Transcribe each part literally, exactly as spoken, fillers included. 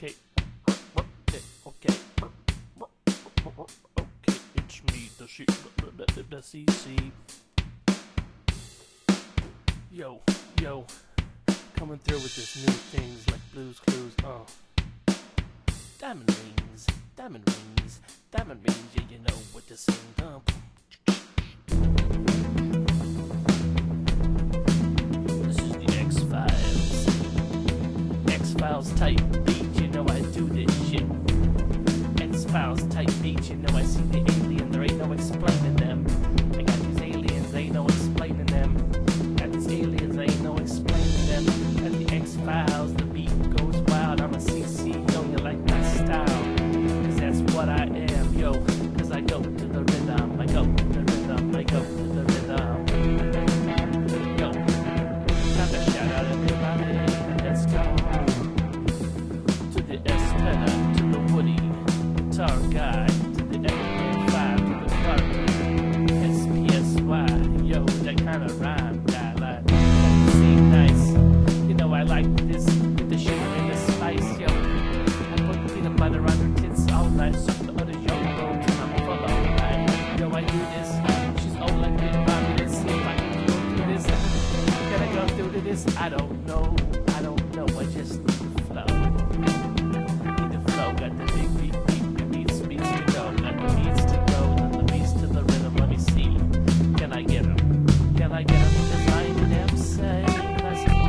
okay, okay, okay, okay, it's me, the C, the, the, the C C. Yo, yo, coming through with this new things like Blues Clues, oh. Diamond rings, diamond rings, diamond rings, yeah, you know what to sing, huh? This is the X-Files. X-Files type beat, you know I do this shit. X-Files type beat, you know I see the alien, there ain't no explaining them. I got these aliens, ain't no explaining them. Got these aliens, ain't no explaining them. Got the X-Files, the beat goes wild, I'm a C C, yo, you like my style. Cause that's what I am, yo. Cause I go to the rhythm, I go to the rhythm, I go to the rhythm. Yo, time to shout out everybody, let's go. To the S-Pen, to the Woody, guitar guy, to the F five, to the Clark, S P S Y, yo, that kind of rhyme guy, like, seem nice. You know I like this, with the sugar and the spice, yo. I put peanut butter on her tits all night, so the other young girls, and I'm full all night. Yo, I do this, she's old like me, Bobby, let's see if I can go through this. Can I go through to this? I don't know, I don't know, I just need the flow. Need the flow, got the big beat, beat, the beats, beats to go, got the beats to go, then the beats to the rhythm, let me see. Can I get them? Can I get them? Cause I ain't them say, let's go.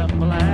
the black